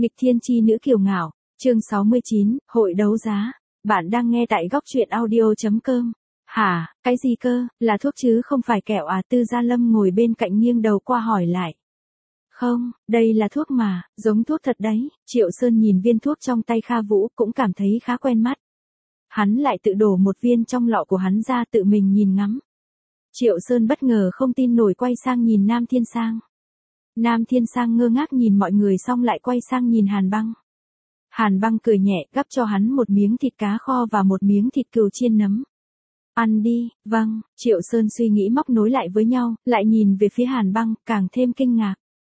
Nghịch thiên chi nữ kiều ngạo, chương 69, hội đấu giá. Bạn đang nghe tại góc truyện audio.com. Hả, cái gì cơ, là thuốc chứ không phải kẹo à? Tư Gia Lâm ngồi bên cạnh nghiêng đầu qua hỏi lại. Không, đây là thuốc mà, giống thuốc thật đấy. Triệu Sơn nhìn viên thuốc trong tay Kha Vũ cũng cảm thấy khá quen mắt. Hắn lại tự đổ một viên trong lọ của hắn ra tự mình nhìn ngắm. Triệu Sơn bất ngờ không tin nổi quay sang nhìn Nam Thiên Sang. Nam Thiên Sang ngơ ngác nhìn mọi người xong lại quay sang nhìn Hàn Băng. Hàn Băng cười nhẹ gắp cho hắn một miếng thịt cá kho và một miếng thịt cừu chiên nấm. Ăn đi, vâng, Triệu Sơn suy nghĩ móc nối lại với nhau, lại nhìn về phía Hàn Băng, càng thêm kinh ngạc.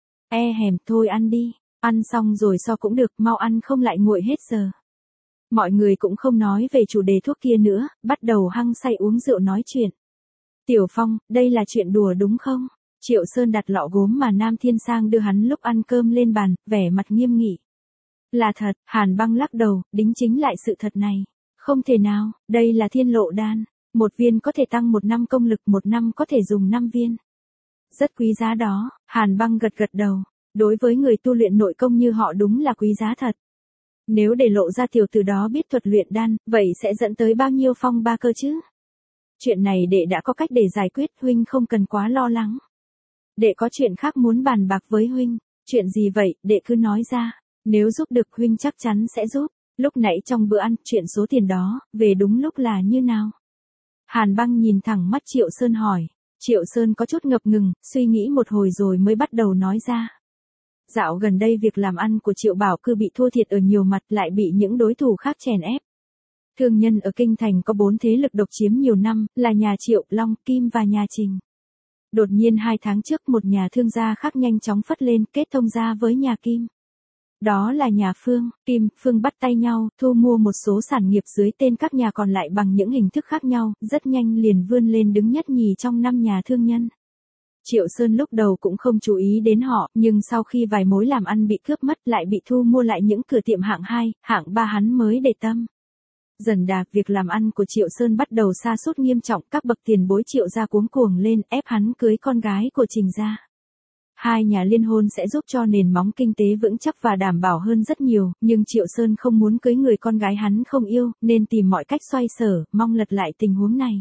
Hèm, thôi ăn đi, ăn xong rồi so cũng được, mau ăn không lại nguội hết giờ. Mọi người cũng không nói về chủ đề thuốc kia nữa, bắt đầu hăng say uống rượu nói chuyện. Tiểu Phong, đây là chuyện đùa đúng không? Triệu Sơn đặt lọ gốm mà Nam Thiên Sang đưa hắn lúc ăn cơm lên bàn, vẻ mặt nghiêm nghị. Là thật, Hàn Băng lắc đầu, đính chính lại sự thật này. Không thể nào, đây là thiên lộ đan. Một viên có thể tăng 1 năm công lực, 1 năm có thể dùng 5 viên. Rất quý giá đó, Hàn Băng gật gật đầu. Đối với người tu luyện nội công như họ đúng là quý giá thật. Nếu để lộ ra tiểu tử đó biết thuật luyện đan, vậy sẽ dẫn tới bao nhiêu phong ba cơ chứ? Chuyện này đệ đã có cách để giải quyết, huynh không cần quá lo lắng. Đệ có chuyện khác muốn bàn bạc với huynh. Chuyện gì vậy, đệ cứ nói ra. Nếu giúp được huynh chắc chắn sẽ giúp. Lúc nãy trong bữa ăn, chuyện số tiền đó, về đúng lúc là như nào? Hàn Băng nhìn thẳng mắt Triệu Sơn hỏi. Triệu Sơn có chút ngập ngừng, suy nghĩ một hồi rồi mới bắt đầu nói ra. Dạo gần đây việc làm ăn của Triệu Bảo Cư bị thua thiệt ở nhiều mặt, lại bị những đối thủ khác chèn ép. Thương nhân ở Kinh Thành có 4 thế lực độc chiếm nhiều năm, là nhà Triệu, Long, Kim và nhà Trình. Đột nhiên 2 tháng trước một nhà thương gia khác nhanh chóng phất lên, kết thông gia với nhà Kim. Đó là nhà Phương, Kim, Phương bắt tay nhau, thu mua một số sản nghiệp dưới tên các nhà còn lại bằng những hình thức khác nhau, rất nhanh liền vươn lên đứng nhất nhì trong 5 nhà thương nhân. Triệu Sơn lúc đầu cũng không chú ý đến họ, nhưng sau khi vài mối làm ăn bị cướp mất lại bị thu mua lại những cửa tiệm hạng 2, hạng 3 hắn mới để tâm. Dần đà, việc làm ăn của Triệu Sơn bắt đầu sa sút nghiêm trọng, các bậc tiền bối Triệu gia cuống cuồng lên, ép hắn cưới con gái của Trình gia. 2 nhà liên hôn sẽ giúp cho nền móng kinh tế vững chắc và đảm bảo hơn rất nhiều, nhưng Triệu Sơn không muốn cưới người con gái hắn không yêu, nên tìm mọi cách xoay sở, mong lật lại tình huống này.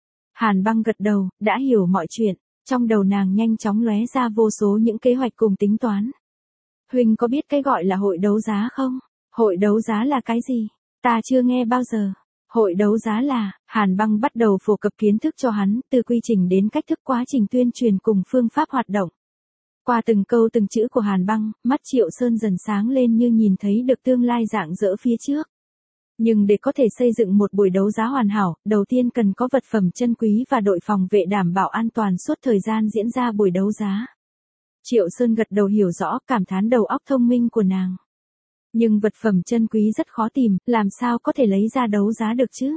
Hàn Băng gật đầu, đã hiểu mọi chuyện, trong đầu nàng nhanh chóng lóe ra vô số những kế hoạch cùng tính toán. Huynh có biết cái gọi là hội đấu giá không? Hội đấu giá là cái gì? Ta chưa nghe bao giờ. Hội đấu giá là, Hàn Băng bắt đầu phổ cập kiến thức cho hắn, từ quy trình đến cách thức quá trình tuyên truyền cùng phương pháp hoạt động. Qua từng câu từng chữ của Hàn Băng, mắt Triệu Sơn dần sáng lên như nhìn thấy được tương lai rạng rỡ phía trước. Nhưng để có thể xây dựng một buổi đấu giá hoàn hảo, đầu tiên cần có vật phẩm chân quý và đội phòng vệ đảm bảo an toàn suốt thời gian diễn ra buổi đấu giá. Triệu Sơn gật đầu hiểu rõ, cảm thán đầu óc thông minh của nàng. Nhưng vật phẩm chân quý rất khó tìm, làm sao có thể lấy ra đấu giá được chứ?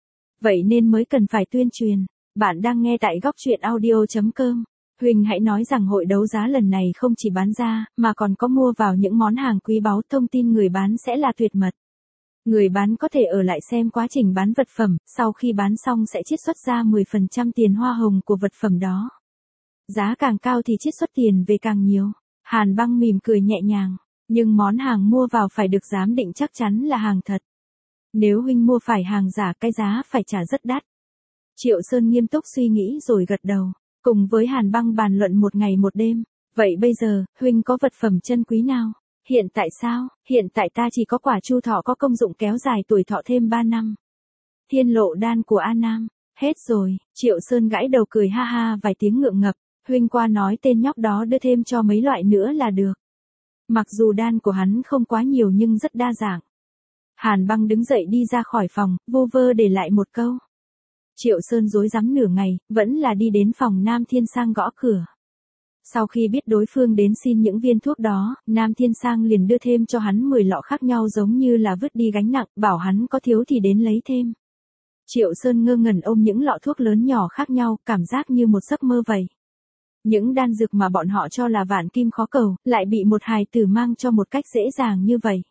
Vậy nên mới cần phải tuyên truyền. Bạn đang nghe tại góc truyện audio.com. Huỳnh hãy nói rằng hội đấu giá lần này không chỉ bán ra, mà còn có mua vào những món hàng quý báu, thông tin người bán sẽ là tuyệt mật. Người bán có thể ở lại xem quá trình bán vật phẩm, sau khi bán xong sẽ chiết xuất ra 10% tiền hoa hồng của vật phẩm đó. Giá càng cao thì chiết xuất tiền về càng nhiều. Hàn Băng mỉm cười nhẹ nhàng, nhưng món hàng mua vào phải được giám định chắc chắn là hàng thật. Nếu huynh mua phải hàng giả, cái giá phải trả rất đắt. Triệu Sơn nghiêm túc suy nghĩ rồi gật đầu, cùng với Hàn Băng bàn luận một ngày một đêm. Vậy bây giờ, huynh có vật phẩm chân quý nào? Hiện tại sao? Hiện tại ta chỉ có quả chu thọ có công dụng kéo dài tuổi thọ thêm 3 năm. Thiên lộ đan của A Nam. Hết rồi, Triệu Sơn gãi đầu cười ha ha vài tiếng ngượng ngập. Huynh qua nói tên nhóc đó đưa thêm cho mấy loại nữa là được. Mặc dù đan của hắn không quá nhiều nhưng rất đa dạng. Hàn Băng đứng dậy đi ra khỏi phòng, vô vơ để lại một câu. Triệu Sơn rối rắm nửa ngày, vẫn là đi đến phòng Nam Thiên Sang gõ cửa. Sau khi biết đối phương đến xin những viên thuốc đó, Nam Thiên Sang liền đưa thêm cho hắn 10 lọ khác nhau giống như là vứt đi gánh nặng, bảo hắn có thiếu thì đến lấy thêm. Triệu Sơn ngơ ngẩn ôm những lọ thuốc lớn nhỏ khác nhau, cảm giác như một giấc mơ vậy. Những đan dược mà bọn họ cho là vạn kim khó cầu, lại bị một hài tử mang cho một cách dễ dàng như vậy.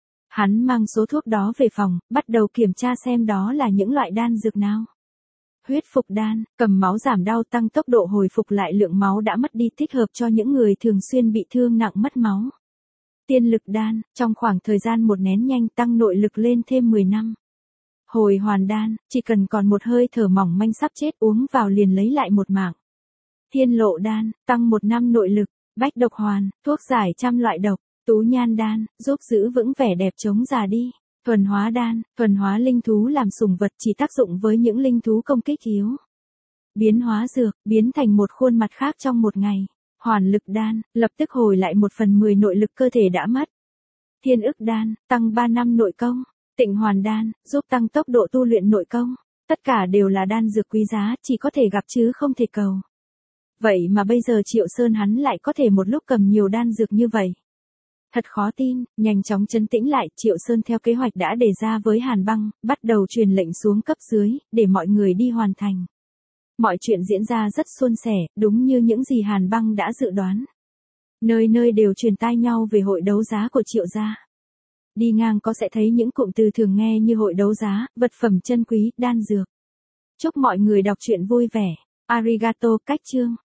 Hắn mang số thuốc đó về phòng, bắt đầu kiểm tra xem đó là những loại đan dược nào. Huyết phục đan, cầm máu giảm đau tăng tốc độ hồi phục lại lượng máu đã mất đi, thích hợp cho những người thường xuyên bị thương nặng mất máu. Tiên lực đan, trong khoảng thời gian một nén nhanh tăng nội lực lên thêm 10 năm. Hồi hoàn đan, chỉ cần còn một hơi thở mỏng manh sắp chết uống vào liền lấy lại một mạng. Thiên lộ đan, tăng 1 năm nội lực. Bách độc hoàn, thuốc giải trăm loại độc. Tú nhan đan, giúp giữ vững vẻ đẹp chống già đi. Thuần hóa đan, thuần hóa linh thú làm sủng vật chỉ tác dụng với những linh thú công kích yếu. Biến hóa dược, biến thành một khuôn mặt khác trong một ngày. Hoàn lực đan, lập tức hồi lại 1/10 nội lực cơ thể đã mất. Thiên ức đan, tăng 3 năm nội công. Tịnh hoàn đan, giúp tăng tốc độ tu luyện nội công. Tất cả đều là đan dược quý giá, chỉ có thể gặp chứ không thể cầu. Vậy mà bây giờ Triệu Sơn hắn lại có thể một lúc cầm nhiều đan dược như vậy. Thật khó tin, nhanh chóng trấn tĩnh lại, Triệu Sơn theo kế hoạch đã đề ra với Hàn Băng, bắt đầu truyền lệnh xuống cấp dưới, để mọi người đi hoàn thành. Mọi chuyện diễn ra rất suôn sẻ, đúng như những gì Hàn Băng đã dự đoán. Nơi nơi đều truyền tai nhau về hội đấu giá của Triệu gia. Đi ngang có sẽ thấy những cụm từ thường nghe như hội đấu giá, vật phẩm chân quý, đan dược. Chúc mọi người đọc truyện vui vẻ. Arigato, cách chương.